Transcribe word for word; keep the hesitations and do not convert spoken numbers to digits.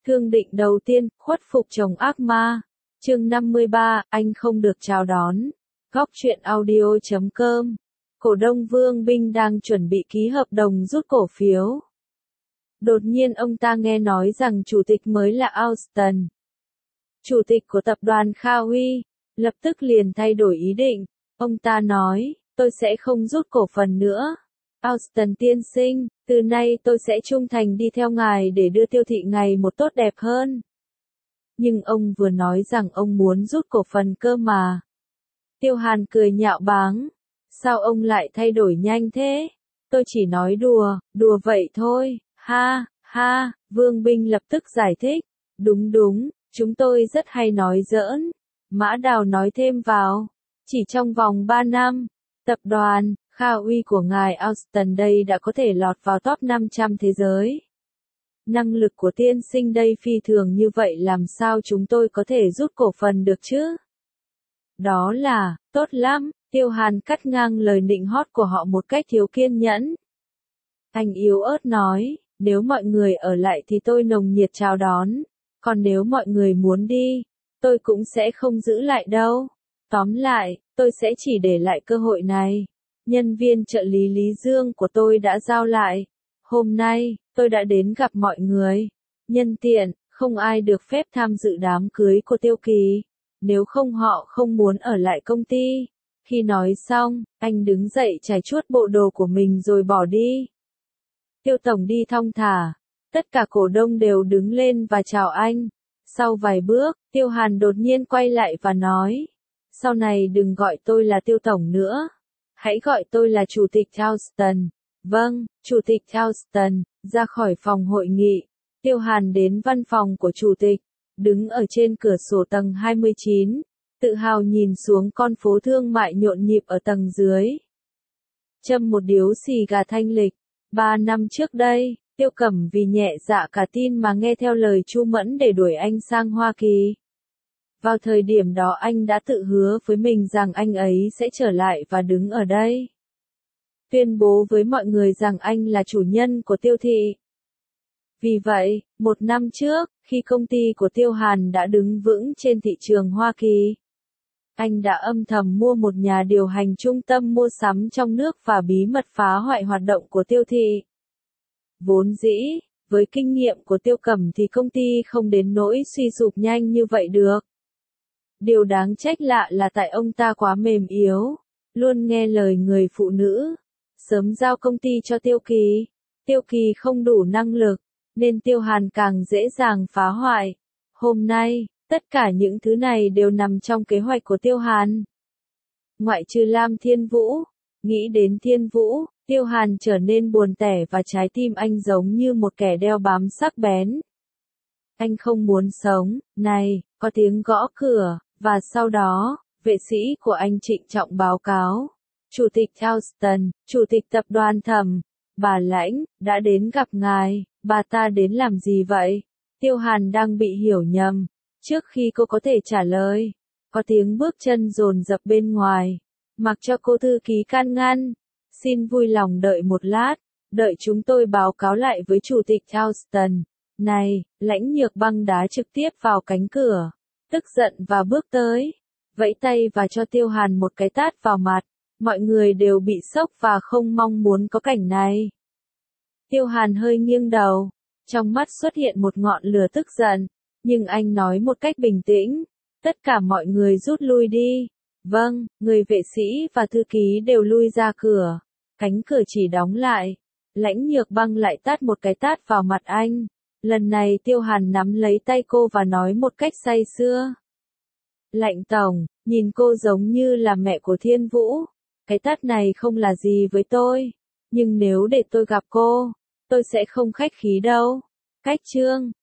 Thương định đầu tiên, khuất phục chồng ác ma. Chương năm mươi ba, anh không được chào đón. Góc truyện audio chấm com. Cổ đông Vương Binh đang chuẩn bị ký hợp đồng rút cổ phiếu. Đột nhiên ông ta nghe nói rằng chủ tịch mới là Austin, chủ tịch của tập đoàn Kha Huy, lập tức liền thay đổi ý định. Ông ta nói, tôi sẽ không rút cổ phần nữa. Austin tiên sinh, từ nay tôi sẽ trung thành đi theo ngài để đưa Tiêu thị ngày một tốt đẹp hơn. Nhưng ông vừa nói rằng ông muốn rút cổ phần cơ mà. Tiêu Hàn cười nhạo báng. Sao ông lại thay đổi nhanh thế? Tôi chỉ nói đùa, đùa vậy thôi, ha, ha, Vương Binh lập tức giải thích. Đúng đúng, chúng tôi rất hay nói giỡn. Mã Đào nói thêm vào. Chỉ trong vòng ba năm, tập đoàn Kha Huy của ngài Austin đây đã có thể lọt vào top năm trăm thế giới. Năng lực của tiên sinh đây phi thường như vậy làm sao chúng tôi có thể rút cổ phần được chứ? Đó là, tốt lắm, Tiêu Hàn cắt ngang lời nịnh hót của họ một cách thiếu kiên nhẫn. Anh yếu ớt nói, nếu mọi người ở lại thì tôi nồng nhiệt chào đón, còn nếu mọi người muốn đi, tôi cũng sẽ không giữ lại đâu. Tóm lại, tôi sẽ chỉ để lại cơ hội này. Nhân viên trợ lý Lý Dương của tôi đã giao lại. Hôm nay, tôi đã đến gặp mọi người. Nhân tiện, không ai được phép tham dự đám cưới của Tiêu Kỳ. Nếu không họ không muốn ở lại công ty. Khi nói xong, anh đứng dậy chải chuốt bộ đồ của mình rồi bỏ đi. Tiêu Tổng đi thong thả. Tất cả cổ đông đều đứng lên và chào anh. Sau vài bước, Tiêu Hàn đột nhiên quay lại và nói. Sau này đừng gọi tôi là Tiêu Tổng nữa. Hãy gọi tôi là Chủ tịch Austin. Vâng, Chủ tịch Austin. Ra khỏi phòng hội nghị, Tiêu Hàn đến văn phòng của Chủ tịch, đứng ở trên cửa sổ tầng hai mươi chín, tự hào nhìn xuống con phố thương mại nhộn nhịp ở tầng dưới. Châm một điếu xì gà thanh lịch. Ba năm trước đây, Tiêu Cẩm vì nhẹ dạ cả tin mà nghe theo lời Chu Mẫn để đuổi anh sang Hoa Kỳ. Vào thời điểm đó anh đã tự hứa với mình rằng anh ấy sẽ trở lại và đứng ở đây. Tuyên bố với mọi người rằng anh là chủ nhân của Tiêu thị. Vì vậy, một năm trước, khi công ty của Tiêu Hàn đã đứng vững trên thị trường Hoa Kỳ, anh đã âm thầm mua một nhà điều hành trung tâm mua sắm trong nước và bí mật phá hoại hoạt động của Tiêu thị. Vốn dĩ, với kinh nghiệm của Tiêu Cẩm thì công ty không đến nỗi suy sụp nhanh như vậy được. Điều đáng trách lạ là tại ông ta quá mềm yếu, luôn nghe lời người phụ nữ, sớm giao công ty cho Tiêu Kỳ. Tiêu Kỳ không đủ năng lực, nên Tiêu Hàn càng dễ dàng phá hoại. Hôm nay, tất cả những thứ này đều nằm trong kế hoạch của Tiêu Hàn. Ngoại trừ Lam Thiên Vũ, nghĩ đến Thiên Vũ, Tiêu Hàn trở nên buồn tẻ và trái tim anh giống như một kẻ đeo bám sắc bén. Anh không muốn sống, này, có tiếng gõ cửa, và sau đó, vệ sĩ của anh trịnh trọng báo cáo. Chủ tịch Austin, Chủ tịch tập đoàn Thẩm, bà Lãnh, đã đến gặp ngài. Bà ta đến làm gì vậy? Tiêu Hàn đang bị hiểu nhầm. Trước khi cô có thể trả lời, có tiếng bước chân dồn dập bên ngoài. Mặc cho cô thư ký can ngăn. Xin vui lòng đợi một lát, đợi chúng tôi báo cáo lại với Chủ tịch Austin. Này, Lãnh Nhược Băng đá trực tiếp vào cánh cửa, tức giận và bước tới, vẫy tay và cho Tiêu Hàn một cái tát vào mặt. Mọi người đều bị sốc và không mong muốn có cảnh này. Tiêu Hàn hơi nghiêng đầu, trong mắt xuất hiện một ngọn lửa tức giận, nhưng anh nói một cách bình tĩnh, tất cả mọi người rút lui đi. Vâng, người vệ sĩ và thư ký đều lui ra cửa, cánh cửa chỉ đóng lại. Lãnh Nhược Băng lại tát một cái tát vào mặt anh. Lần này Tiêu Hàn nắm lấy tay cô và nói một cách say sưa. Lãnh Tổng, nhìn cô giống như là mẹ của Thiên Vũ. Cái tát này không là gì với tôi, nhưng nếu để tôi gặp cô, tôi sẽ không khách khí đâu. Cách chương